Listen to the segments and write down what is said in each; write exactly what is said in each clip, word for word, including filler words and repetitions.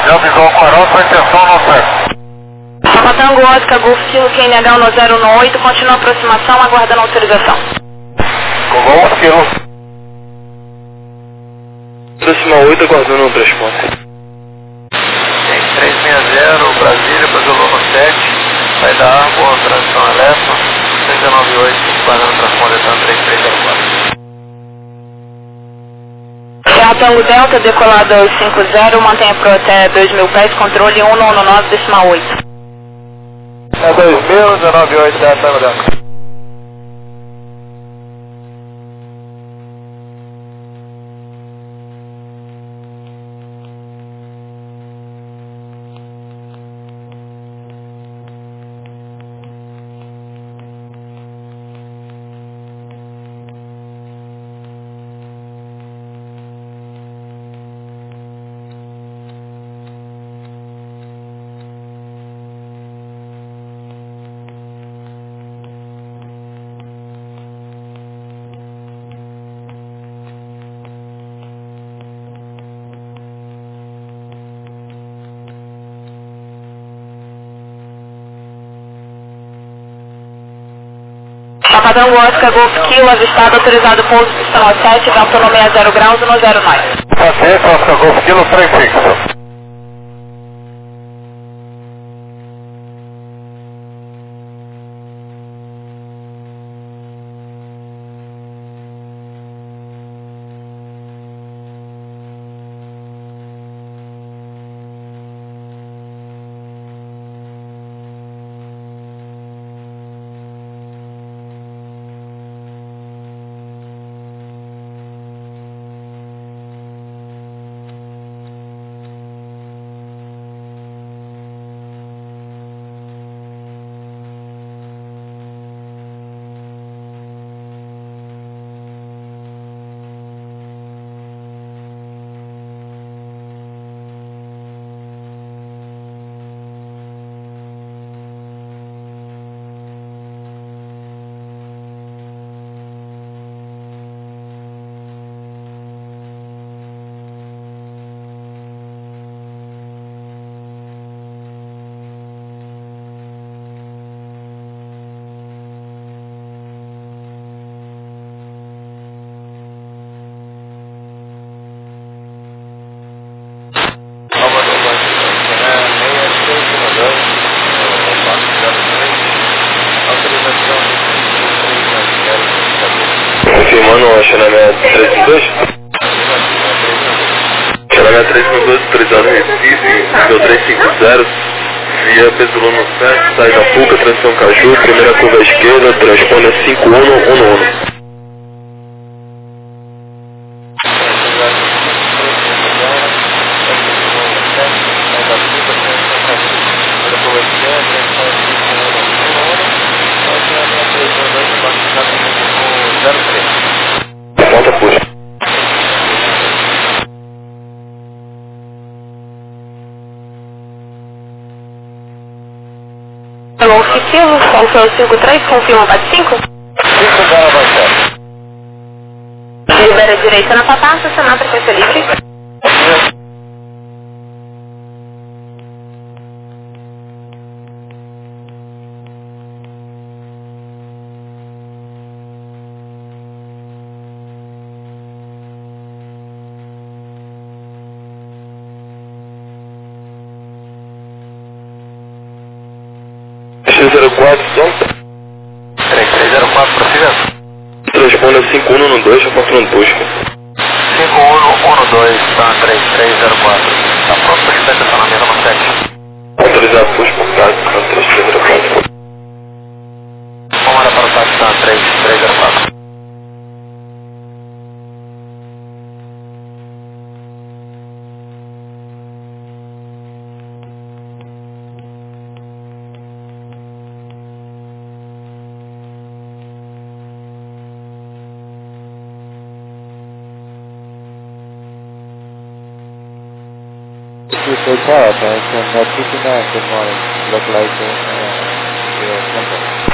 Já avisou o farol, sua intenção não certo. Papa Tango Oscar Golf Kilo Q N H um zero um oito, continua a aproximação, aguardando autorização. Golf um Kilo. Aproxima oito, aguardando o transporte. três seis zero, Brasília, Brasiloma sete, vai dar água, transição elétrica, seis nove oito, parando transponder três três zero quatro. Serra Tango Delta, decolado aos cinco zero, mantenha pro até dois mil pés, controle um nove nove decimal oito. É dois mil, dezenove oito, Serra Tango Delta. Papa Tango Oscar Golf Kilo, avistado, autorizado pouso pistão sete, da autonomia a zero graus, um zero nove. Paciência, Oscar Golf Kilo, trem fixo. Confirmando o acionamento três um dois. Acionamento três um dois, autorizado em Recife, nível três cinco zero, via Pesolano sete, sai da Fuca, transição Caju, primeira curva à esquerda, transpone a cinco um um um. Volta puxa. Golf Kilo, Control cinco três, confirma bate cinco. cinco zero dois sete. Libera a direita na papá, estacionar para frequência livre. três zero quatro, Zonta. três três zero quatro, prossiga. Transpone a cinco um um dois, reportando busca. cinco um um dois, tá, três três zero quatro. Tá pronto para estar estacionamento no sete. Autorizado push por caso, três três zero quatro. Comanda para o táxi, tá, três três zero quatro. So far, but I'm not picking up the morning. Look like uh, your contact.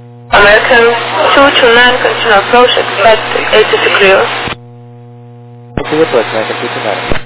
American two two nine, continue approach, expect eighty to clear. To the approach, American two two nine.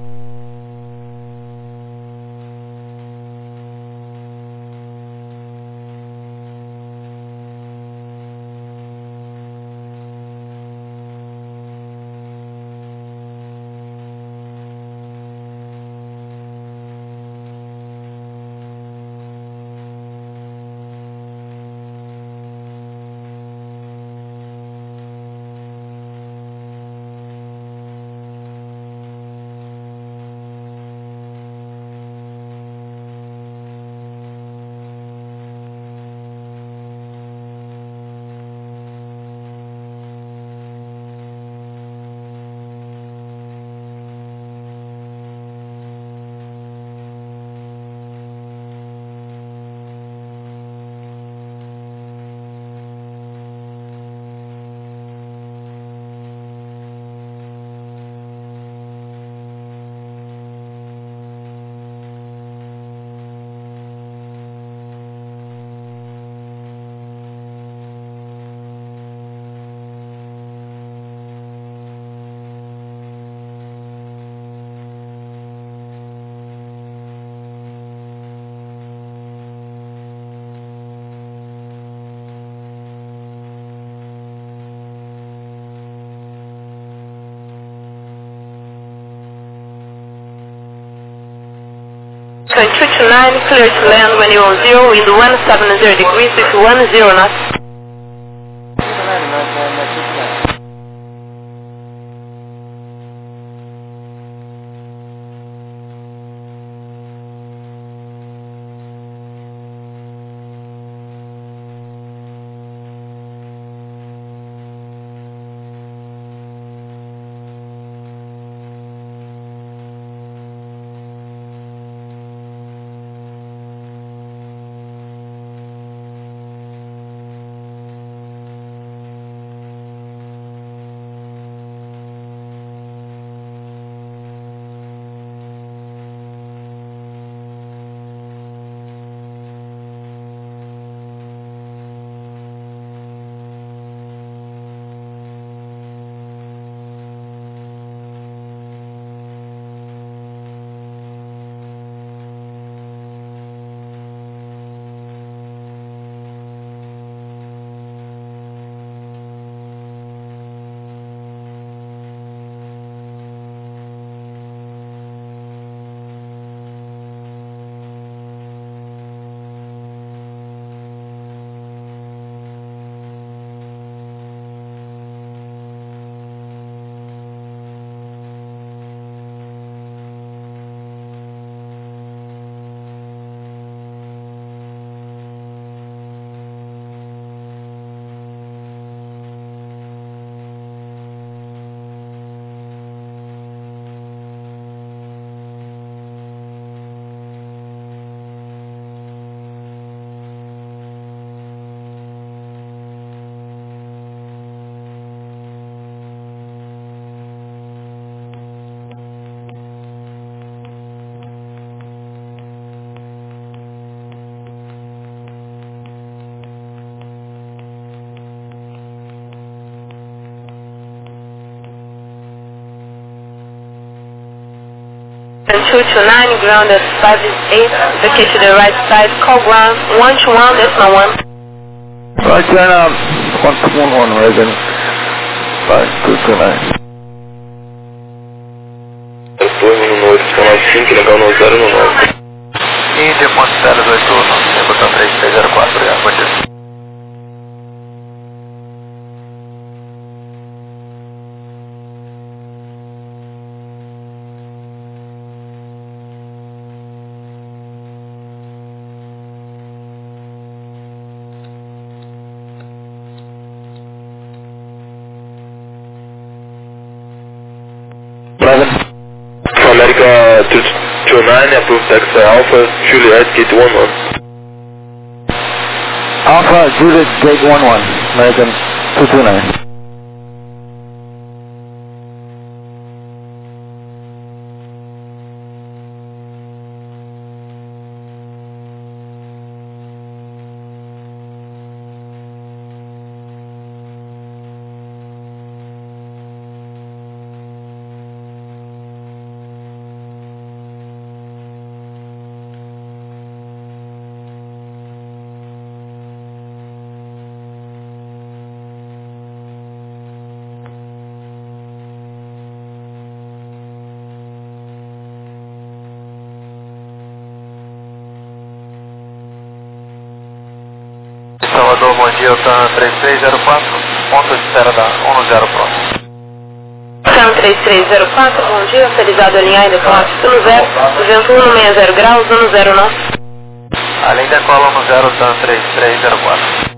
two two nine, clear to land when you're on zero, wind one seven zero degrees, with one zero knots. two two nine, ground at five eight, vacate to the right side, call ground one two one, decimal one. Right turn up, one one one, Reagan, five two two nine. Depois no noite, canal cinco, legal no zero no nove. Índia, ponto zero dois um, botão três três zero quatro, obrigado, bom dia. America two two nine, approved taxi Alpha, Juliet, gate one one. Alpha, Juliet, gate one one, American two two nine. Salvador, bom dia, Altan três três zero quatro, ponto de espera da um zero próximo. Altan três três zero quatro, bom dia, autorizado a alinhar e decolar título zero, vento um sessenta graus, um zero nove. Além decola um zero, Altan três três zero quatro.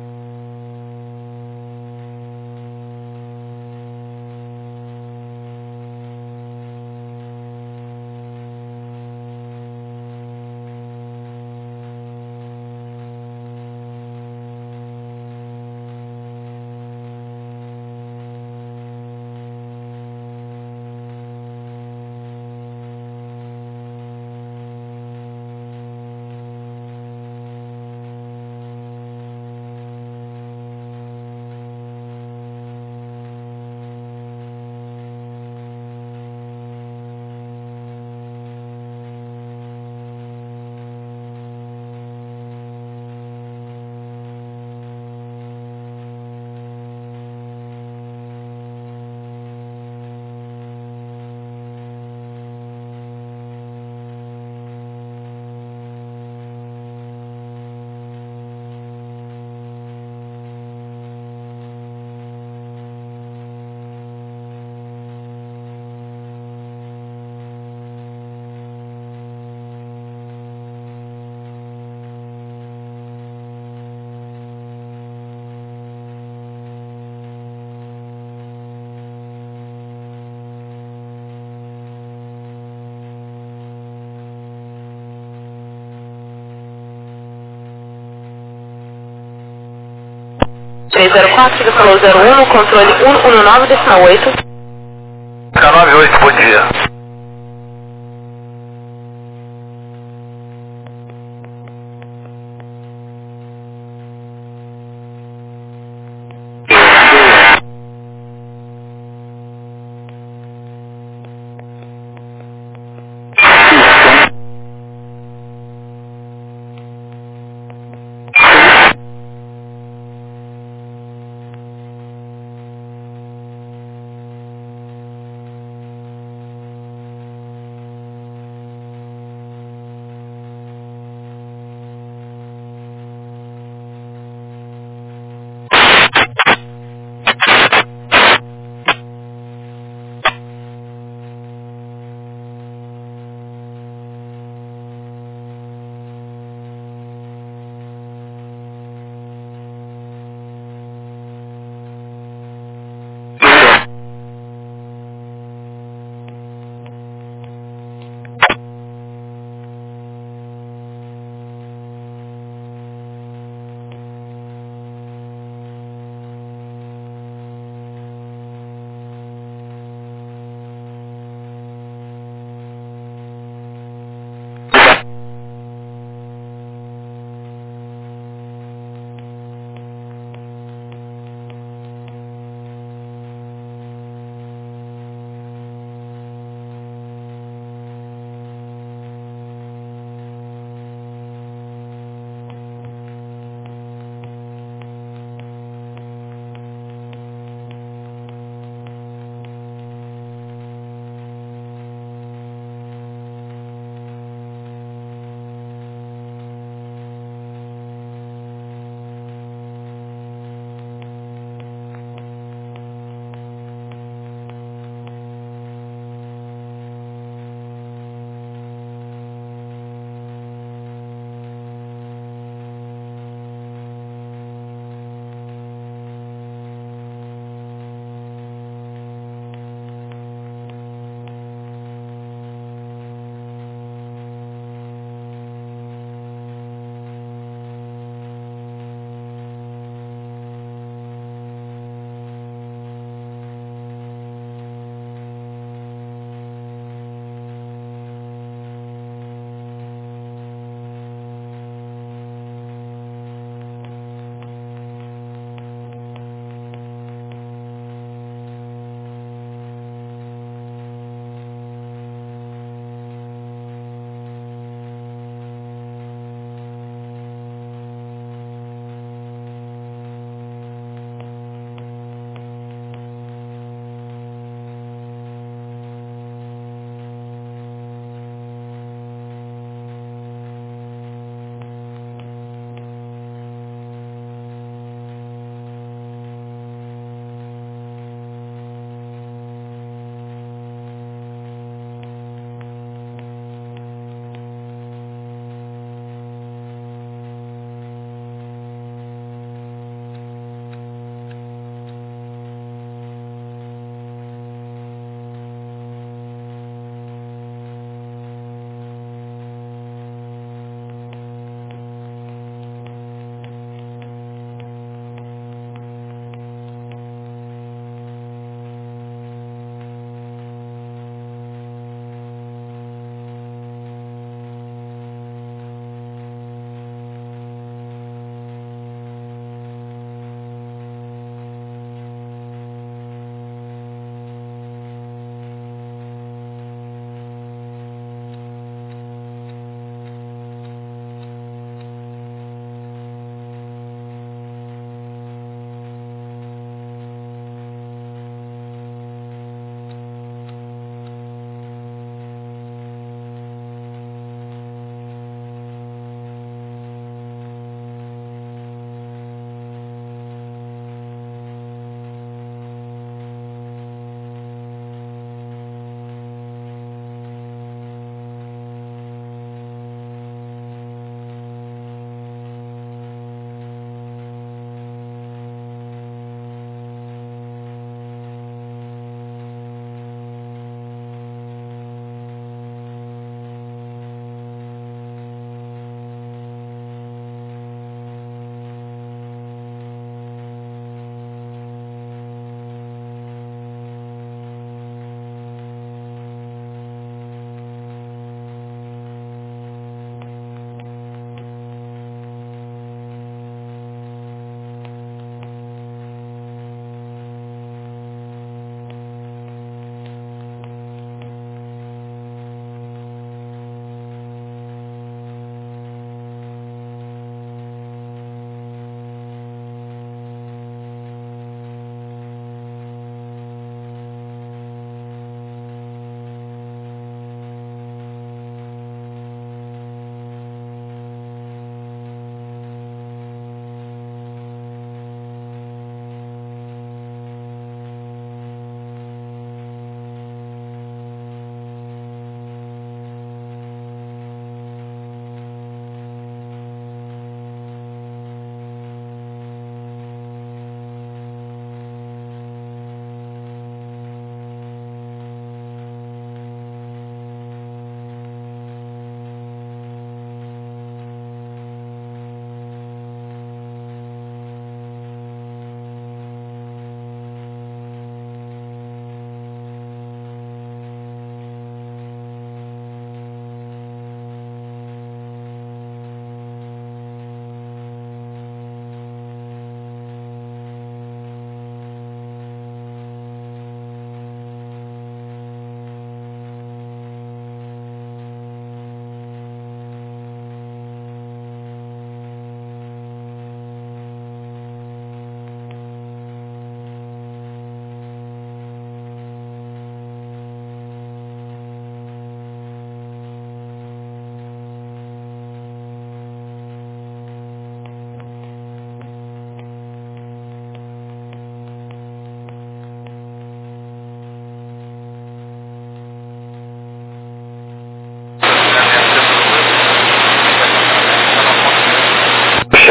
três zero quatro, decolou zero um, controle um um nove, decimal oito. K nove oito, bom dia.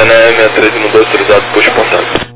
Xané sessenta e três um dois, autorizado por contato.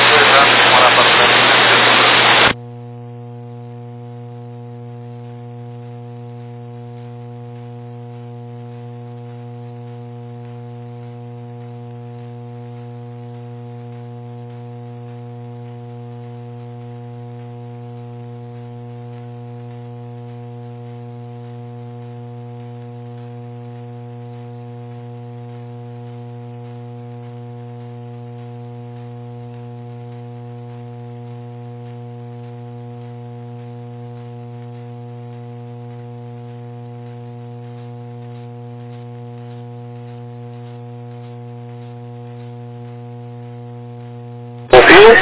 Confio?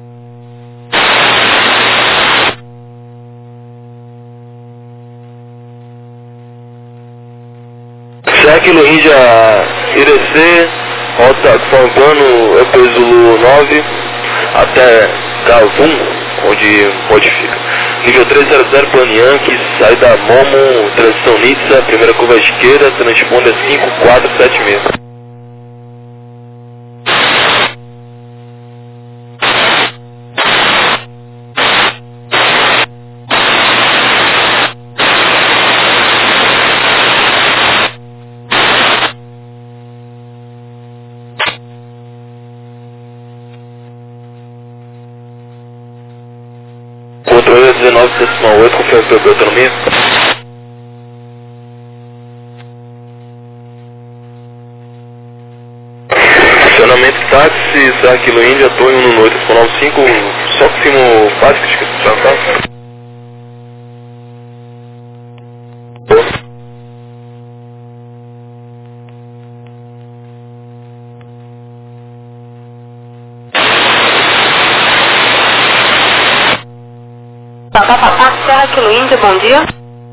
Serra Kilo Índia I D C, rota conforme plano, eu peso Zulu nove até Cavum, onde modifica. Nível trezentos, plano Yankee, sai da Momo, transição Nitsa, primeira curva à esquerda, transponder cinco quatro sete seis. Controle dezenove decimal oito, confirma pela autonomia. Funcionamento táxi, Serra Kilo Índia, Tonho um oito decimal cinco, só que cimo básico de questão, tá? Papá, papá, Serra Kilo Índia, bom dia.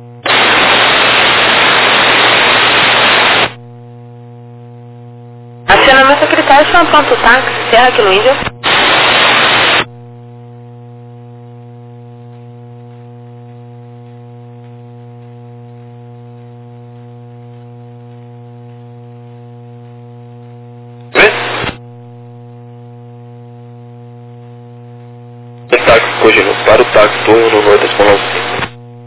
Acionamento secretário, chama pronto táxi, Serra Kilo Índia. Táxi Cogino, para o táxi, Tonho um oito decimal cinco.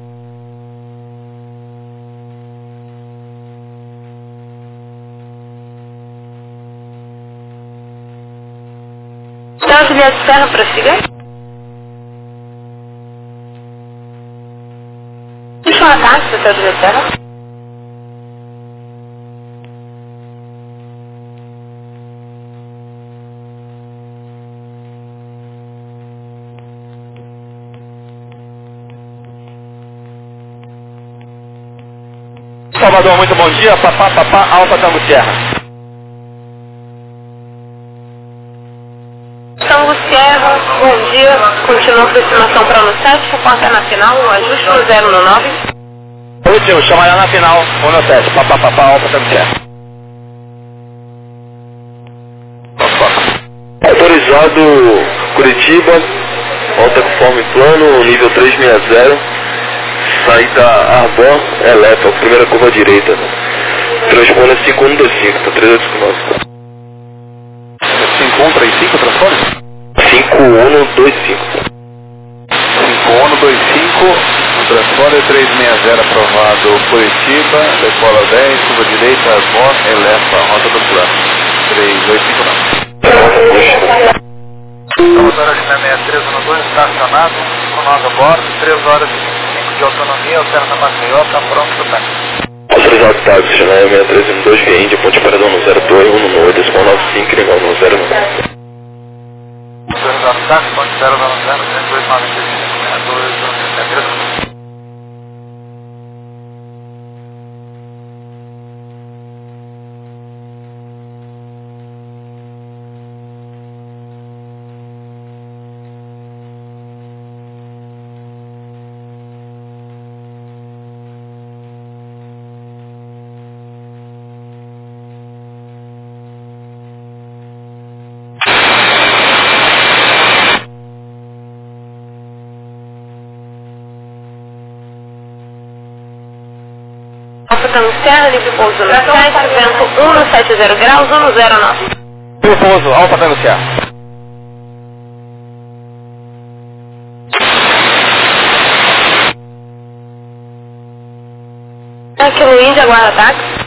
Então, Juliette Serra, prossiga. Deixa um ataque, seu Juliette Serra. Salvador, muito bom dia. Papá, papá, Alfa Tango Sierra. Tango Sierra, bom dia. Continua a aproximação para o sete, reporta na final, ajuste no zero no nove. Positivo, chamará na final, um sete. Papá, papá, Alfa Tango Sierra. Autorizado Curitiba, rota conforme plano, nível trezentos e sessenta. Saída Arbor, Elepa, primeira curva à direita. Transpone cinco um dois cinco, tá três oito nove. cinco um três cinco, transpone? cinco um dois cinco. cinco um dois cinco, o transpone três seis zero aprovado. Curitiba, decola dez, curva direita, Arbor, Elepa, rota do plano. três oito cinco nove. Estamos horas de sessenta e três um dois, estacionado, com nós a bordo, três horas de autonomia, alterna Maceió, tá pronto pro táxi. Autorizado táxi, Xané sessenta e três um dois, Via Índia, Ponte Paradão no zero dois um oito, decimal nove cinco, legal no zero nove. Autorizado táxi, Ponte Paradão no zero dois nove cinco, dois um três. Alfa Tango Serra, livre pouso no sete, vento um no sete zero graus, um no zero nove. Pouso, Alfa Tango Sierra. Aqui no Índia, aguarda táxi.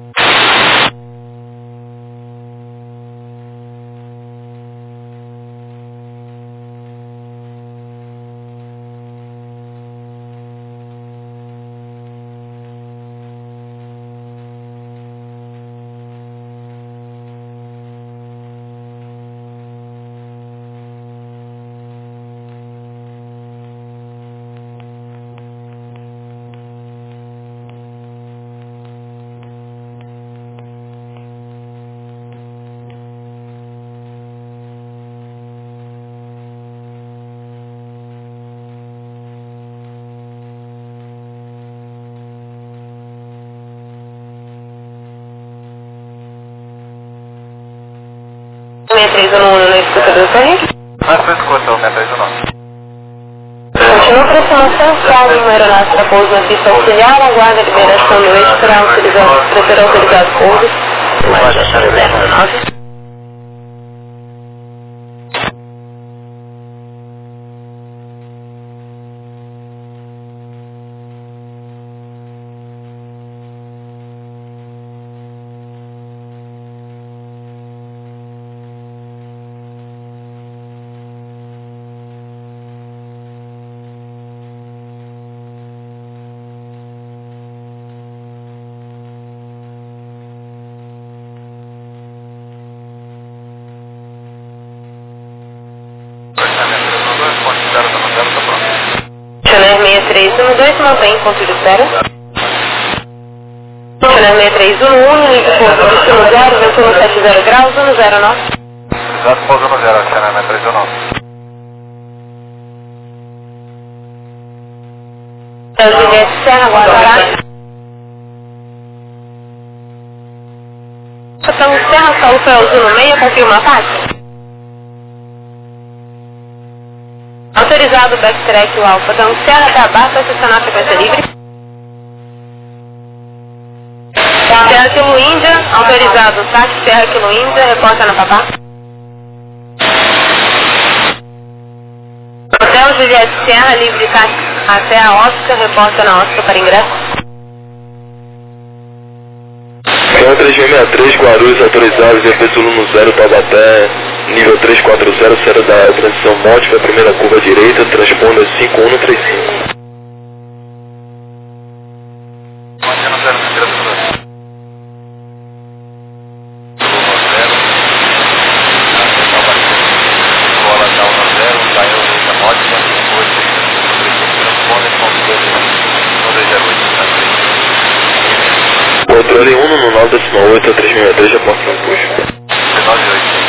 seis três um um na escuta do Sonic. Na sua escuta, o seis três um um. Continua aproximação, salve uma aeronave para pouso na pista auxiliar, aguarda a liberação do eixo para utilizar, para ser autorizado pouso. Mais zero zero nove. seis três um dois, mantém ponto de espera. seis três um um, limite pouso destino zero, vento no sete zero graus, um zero nove. Exato, pouso no zero, Channel três um nove. Juliette Serra, Guarará. Estamos Serra, Saúl para uso no meio, confirma a parte. Autorizado o backtrack, o Alfa Tango Serra, da Barra para estacionar a frequência livre. Serra Kilo Índia, autorizado o táxi Serra Kilo Índia, reporta na Papá. Hotel Juliette Serra, livre táxi até a Oscar, reporta na Oscar para ingresso. Então três seis seis três, Guarulhos, autorizados, F Zulu no zero, Taubaté, nível três quatro zero, zero da transição módica, primeira curva direita, transponda cinco um três cinco. Mantendo zero, zero, zero. Bola down no zero, saiu direita módica, oito, transponda com dois zero oito. Controle um no nove decimal oito, três seis seis três, já posso não puxo. nove oito,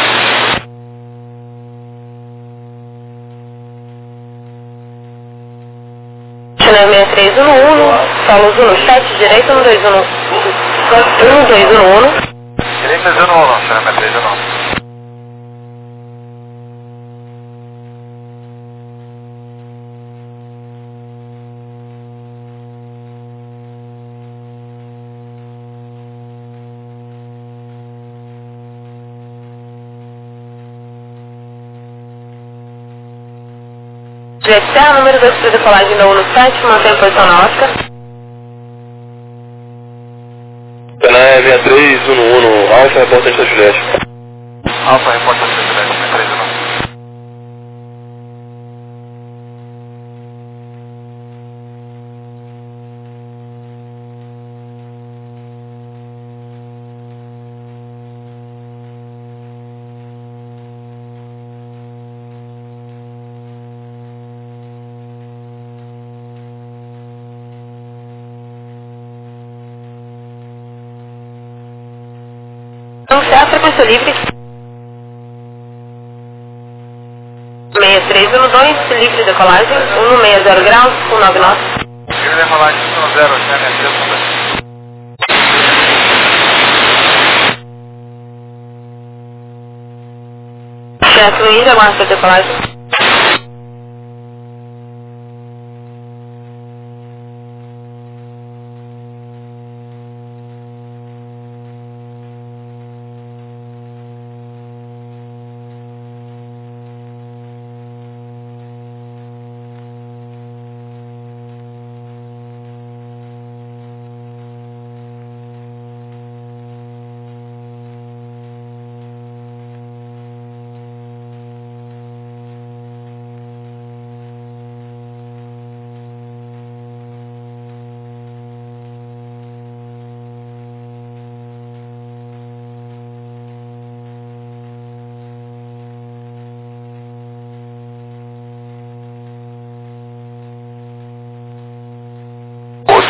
seis três um um, solo uso no sete, direito um dois um um, um dois um um. Direita zero um um, Channel três um nove. Juliette Serra, número dois para decolagem da uno sete, mantém a posição na Oscar. Canal seis três um um, Alfa, reportante da Juliette. Alfa, reporta da Juliette, seis três um nove. Anunciar a frequência livre. seis três um dois, livre de decolagem, um seis zero graus, um nove nove. Livre de decolagem, um zero, Channel três um dois. Chefe Luiz, aguarda a decolagem.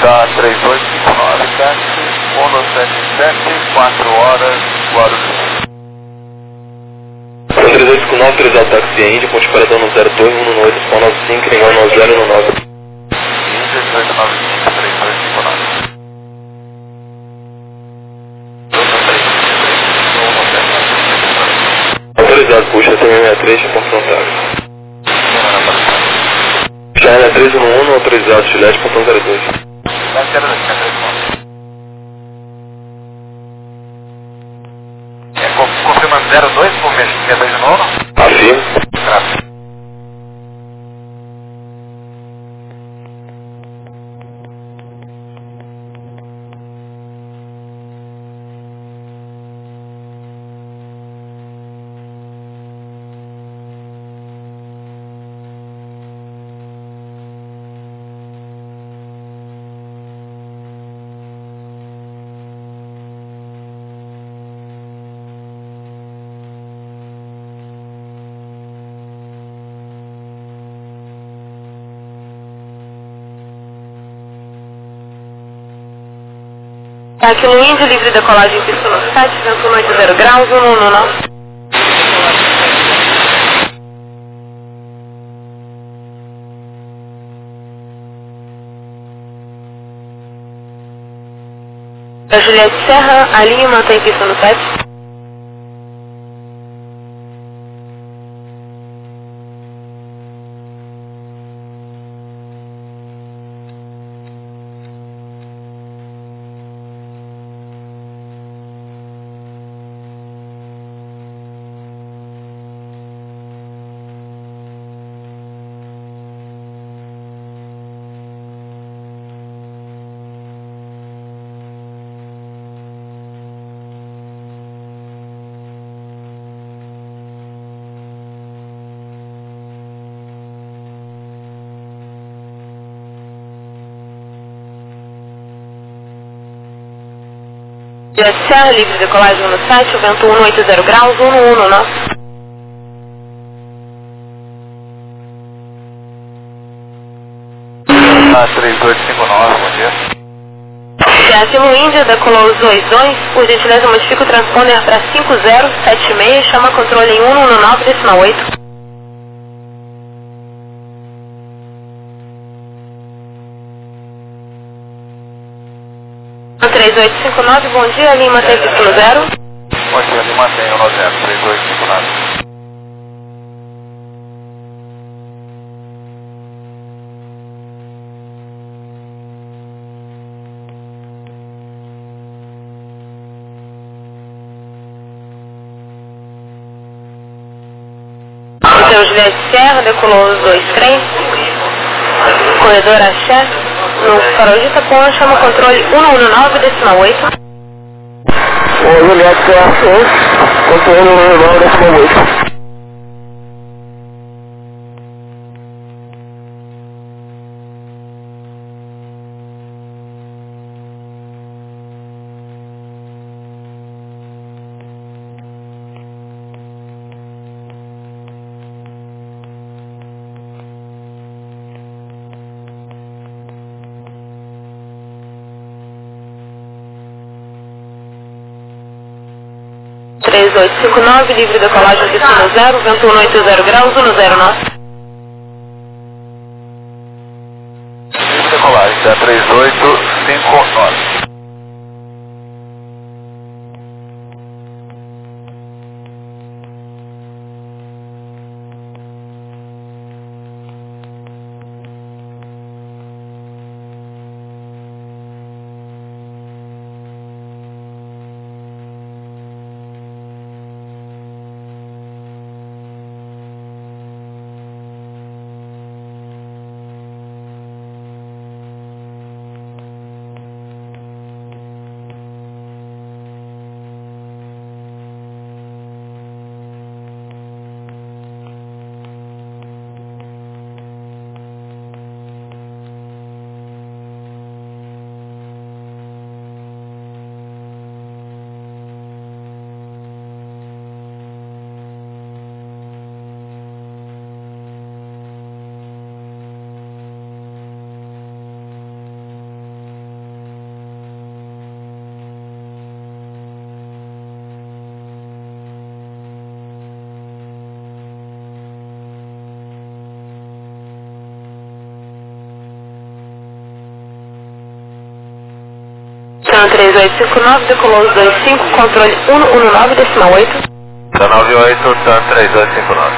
K três oito cinco nove, táxi, um sete sete, quatro horas, Guarulhos. três oito cinco nove, três alto táxi Índia, ponte paradão no zero dois, um no oito, só nove cinco, ninguém no zero no nove. Índia, oito nove cinco, três oito cinco nove. Autorizado, puxa, T M sessenta e três, ponto frontal. China três um um, autorizado, Chilete, ponto zero dois. É, confirmando zero dois, por ver se é dois de novo? Afirmo. Graças. Aqui no Índio, livre decolagem, pista no sete, vento oito zero graus, um um nove. A Juliette Serra, a linha mantém pista no sete. Juliette Serra, livre decolagem no sete, vento um oito zero graus, um um nove. A três oito cinco nove, bom dia. Se aqui no Índia, decolou os dois dois, por gentileza modifica o transponder para cinco zero sete seis, chama controle em um um nove, decimal oito. três oito cinco nove, bom dia, Lima mantém pista no zero. Bom dia, Lima mantém no zero, três oito cinco nove. Então, Juliette Serra, decolou os dois trens, corredor Axé, no farol de Itapuã, chama controle um um nove, decimal oito. Ô, Juliette Serra seis, controle um um nove, decimal oito. três oito cinco nove, livre decolagem, pista no zero, vento um oito zero graus, um zero nove. Livre decolagem, da três oito cinco nove. Tan três oito cinco nove, decolou os dois cinco, controle um um nove, decimal oito. Tan nove oito, Tan três oito cinco nove.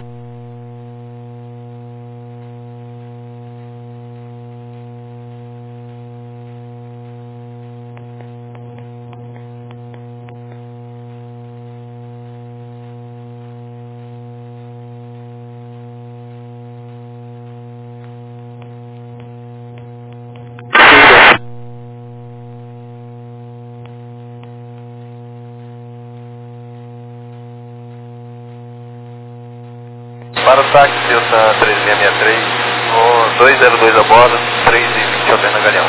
Para o táxi, Delta três seis seis três, o dois zero dois a bordo, três e vinte Alpena Galeão.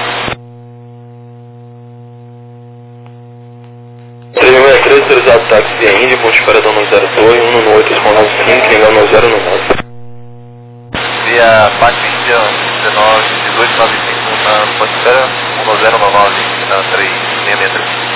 três seis seis três, autorizado táxi via Índia, ponte de paradão no zero dois, um um oito, responde cinco, ligando no zero nove. Via Pátio Índia, dezenove, dezoito noventa e cinco na ponte de espera, um zero nove nove na três seis seis três.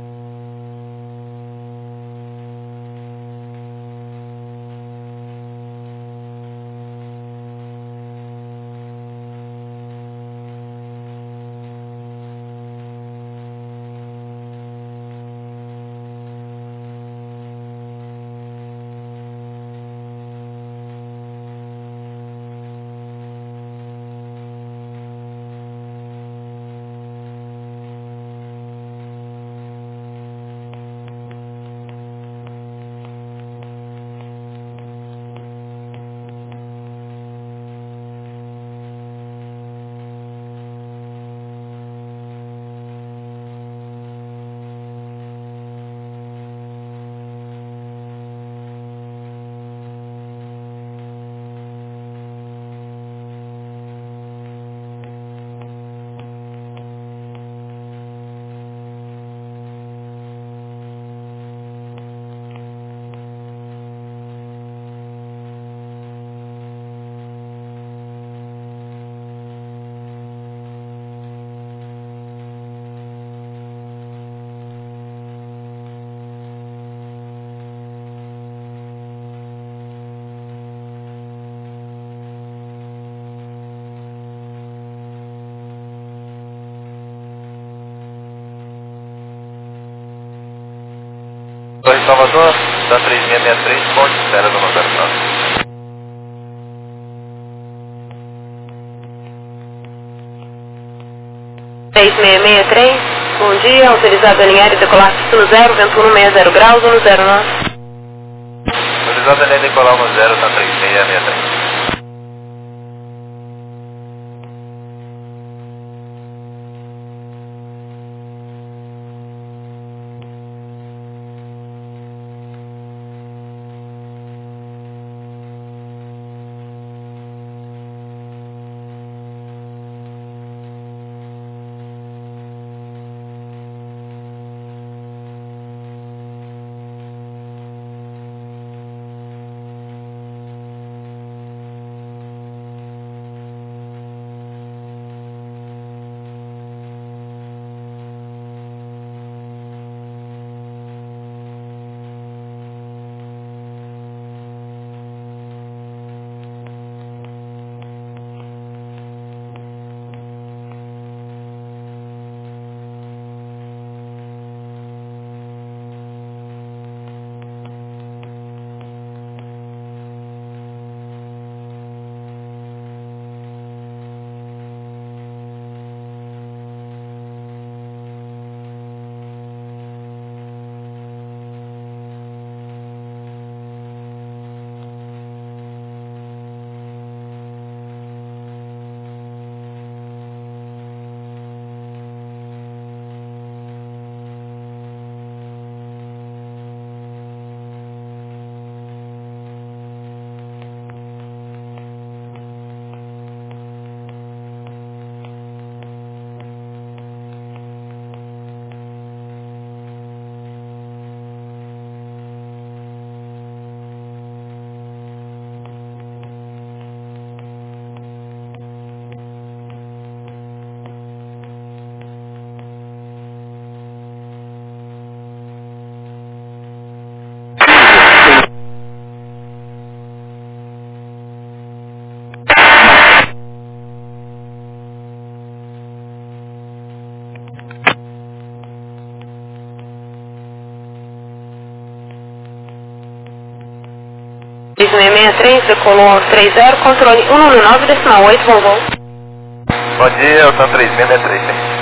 Torre Salvador, da três seis seis três, ponte de espera do zero nove. três seis seis três, bom dia, autorizado a alinhar e decolar destino zero, vento um seis zero graus, um zero nove. Autorizado a alinhar e decolar no zero, Tan três seis seis três. seis seis três, decolou três zero, controle um nove nove, decimal oito, bom voo. Bom dia, eu tô três seis três, hein?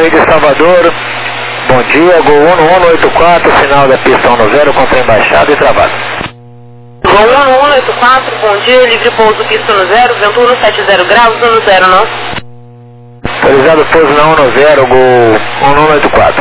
de Salvador, bom dia, Gol um um oito quatro, final da pista um zero, contra embaixada e travado. Gol um um oito quatro, bom dia, livre pouso, pista um zero, vento um sete zero graus, um zero nosso. Autorizado pouso na um zero, Gol um um oito quatro.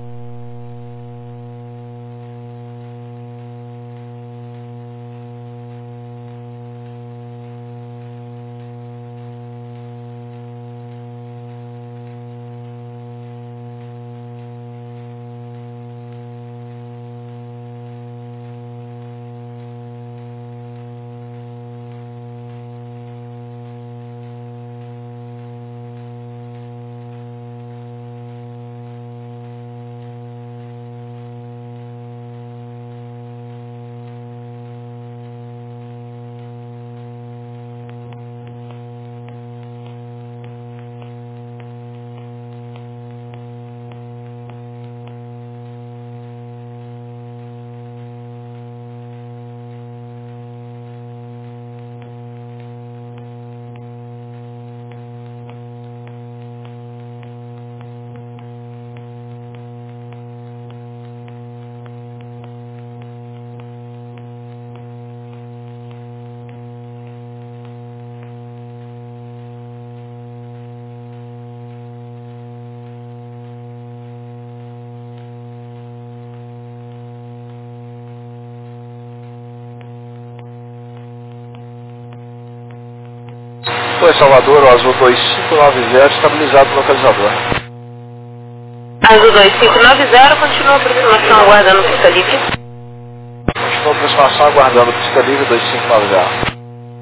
Oi, Salvador, o Azul dois cinco nove zero, estabilizado no localizador. Azul dois cinco nove zero, continua a aproximação aguardando pista livre. Continua a aproximação aguardando pista livre dois cinco nove zero.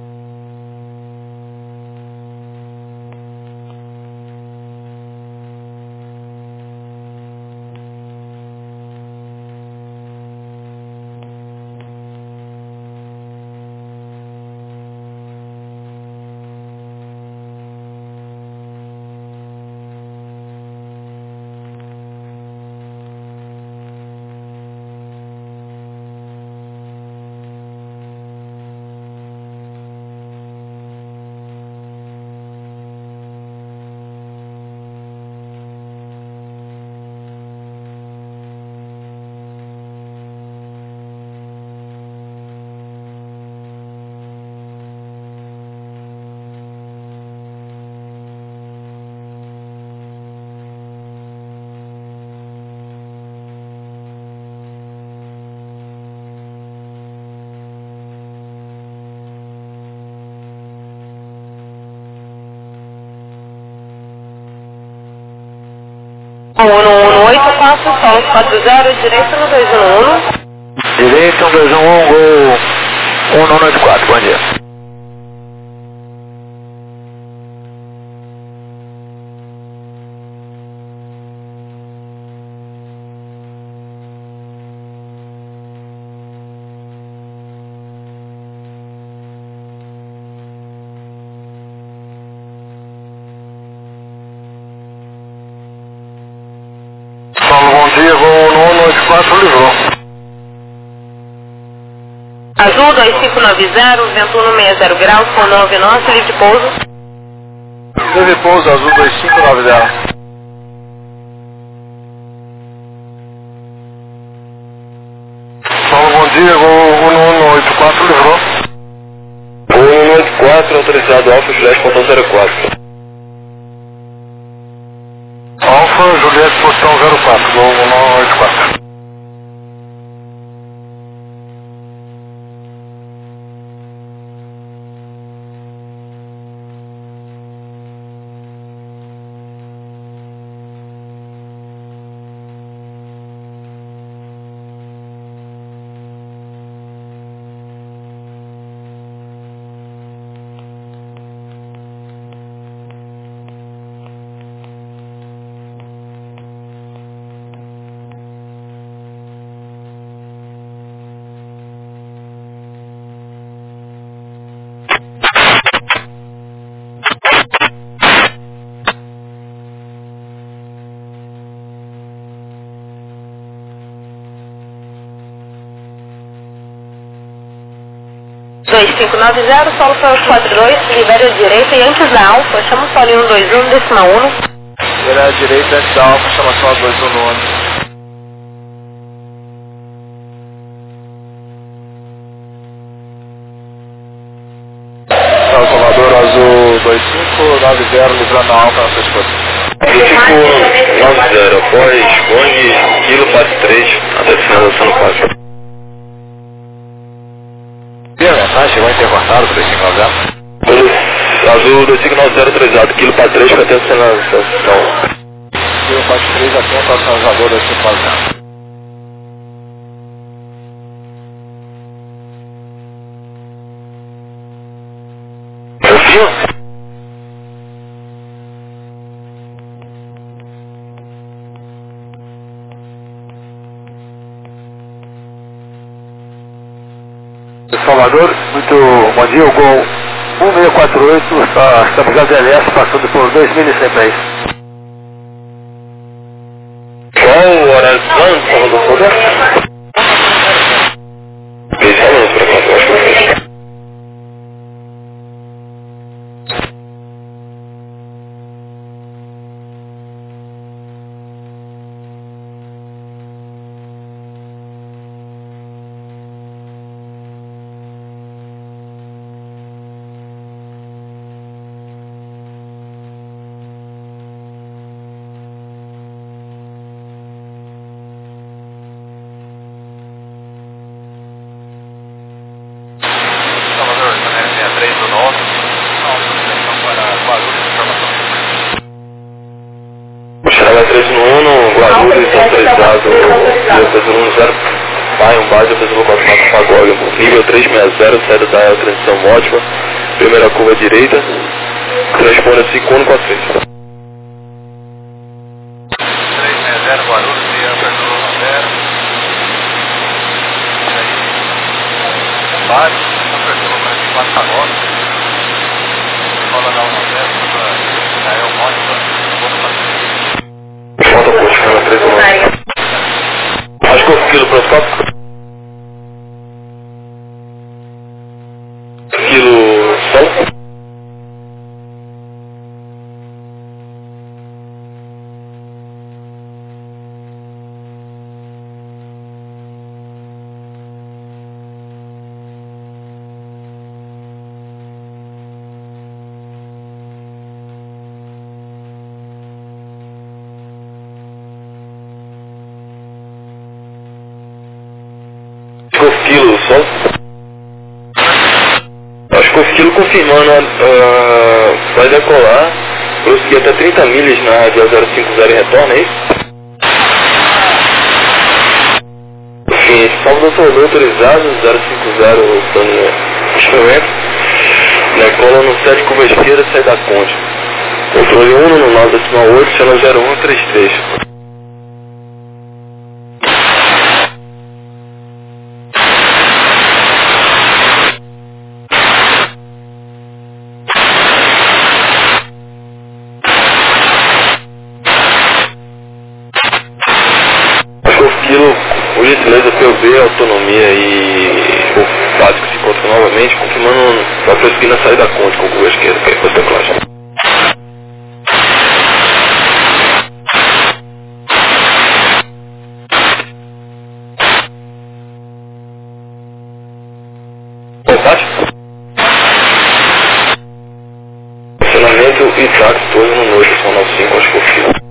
um um oito quatro, solo quatro zero, direito no dois um um. Direito um dois um um, Gol um um oito quatro, bom dia. Bom dia, Gol um um oito quatro, livrou. Azul dois cinco nove zero, vento um seis zero graus, com nove nosso, livre pouso. Livre pouso, Azul dois cinco nove zero. Bom dia, Gol um um oito quatro, livrou. Gol um um oito quatro, autorizado Alfa Juliette, portão zero quatro. Alfa Juliette, portão zero quatro, Gol um um oito quatro. dois cinco nove zero, solo para os quatro dois, libera a direita e antes da alfa, chama o solo um dois um, decimal um. virar à direita antes da Alfa, chamação a dois no ônibus. Salvador Azul dois cinco nove zero, livrando a Alfa na sua escuta. dois cinco nove zero, após Bong, Kilo quatro três, até finalização no quatro. E a mensagem chegou intercortado para dois cinco nove zero? Azul dois cinco nove zero, atrasado, Kilo quatro três, até finalização. Kilo quatro três, atento ao Salvador dois cinco nove zero. Salvador, muito bom dia, o Gol um seis quatro oito, está, estamos na D L S, passando por dois mil e cem pés. Qual o horário do plano, Salvador Salvador? Pensamos para cá, eu acho que eu fiz. três no um, Guarulhos, autorizado, um zero, pai, um base, pessoa quatro quatro, Pagólio, nível três seis zero, saída da transição ótima, primeira curva direita, transponder cinco um quatro três. três seis zero, Guarulhos, e apertou um zero. Base, apertou para quatro Pagólio, bola da um zero, Gael Mónica, Falta acústica na três um. Acho que eu quilo protocolo. Quilo sol. Quilo sol. Acho que o Quilo confirmando uh, vai decolar, prosseguir até trinta milhas na área zero cinco zero e retorna, é isso? Enfim, salvo do autorizado, zero cinco zero plano instrumento, decola no sete curva esquerda, sai da Conde. Controle um no nove decimal oito, chama zero um três três. O gentileza P U B, autonomia e o básico se encontra novamente, confirmando para prosseguir na saída da Conde com o curva esquerda, que é a decolagem. Combate? Funcionamento e táxi todo no noite, são nove cinco, acho que eu fiz.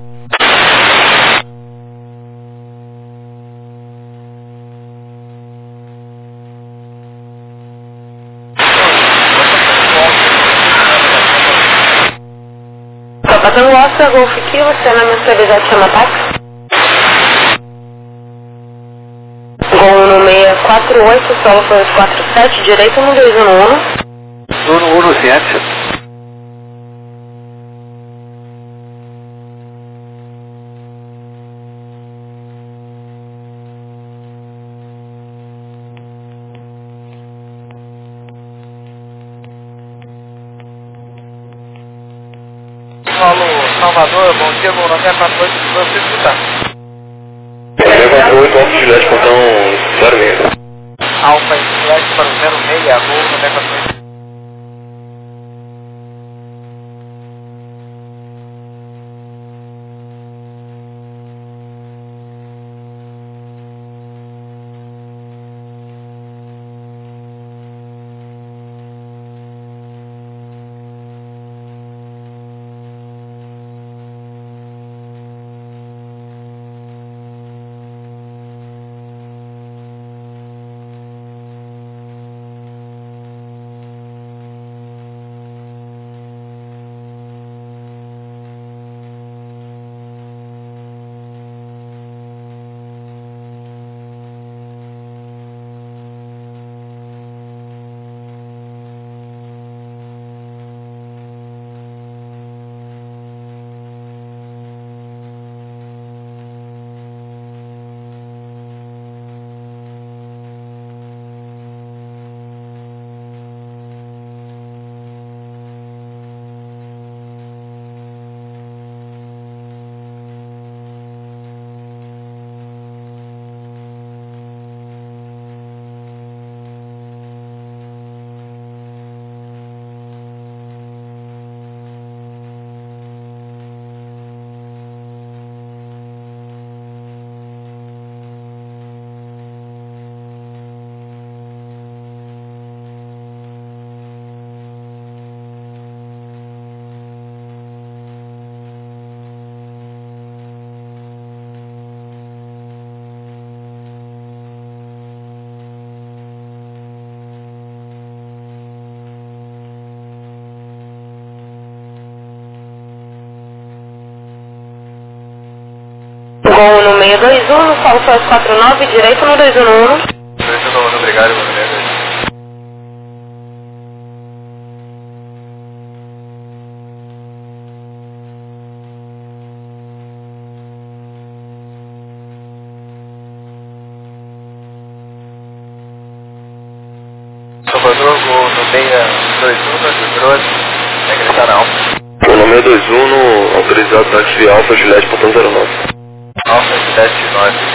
Passando o Oscar, Golf Kilo, estacionamento prioridade chama táxi. Gol no seis quatro oito, solo foi quatro sete, direito no dois um um. Turno um no ciência. Paulo, Salvador, bom dia, bom nome é quatro oito, você escutar. nove quatro oito, Alfa Juliette, portão zero seis. Alfa Juliette para o zero seis, gol no nove quatro oito. Gol no seis dois um, Salsóis quatro nove, direito no dois um um. dois um um, obrigado, mano. Salvador, gol no seis dois um, Grosso, regressar na Alfa. Gol no seis dois um, autorizado táxi Alfa Juliette, portão zero nove. Alfa Juliette nove.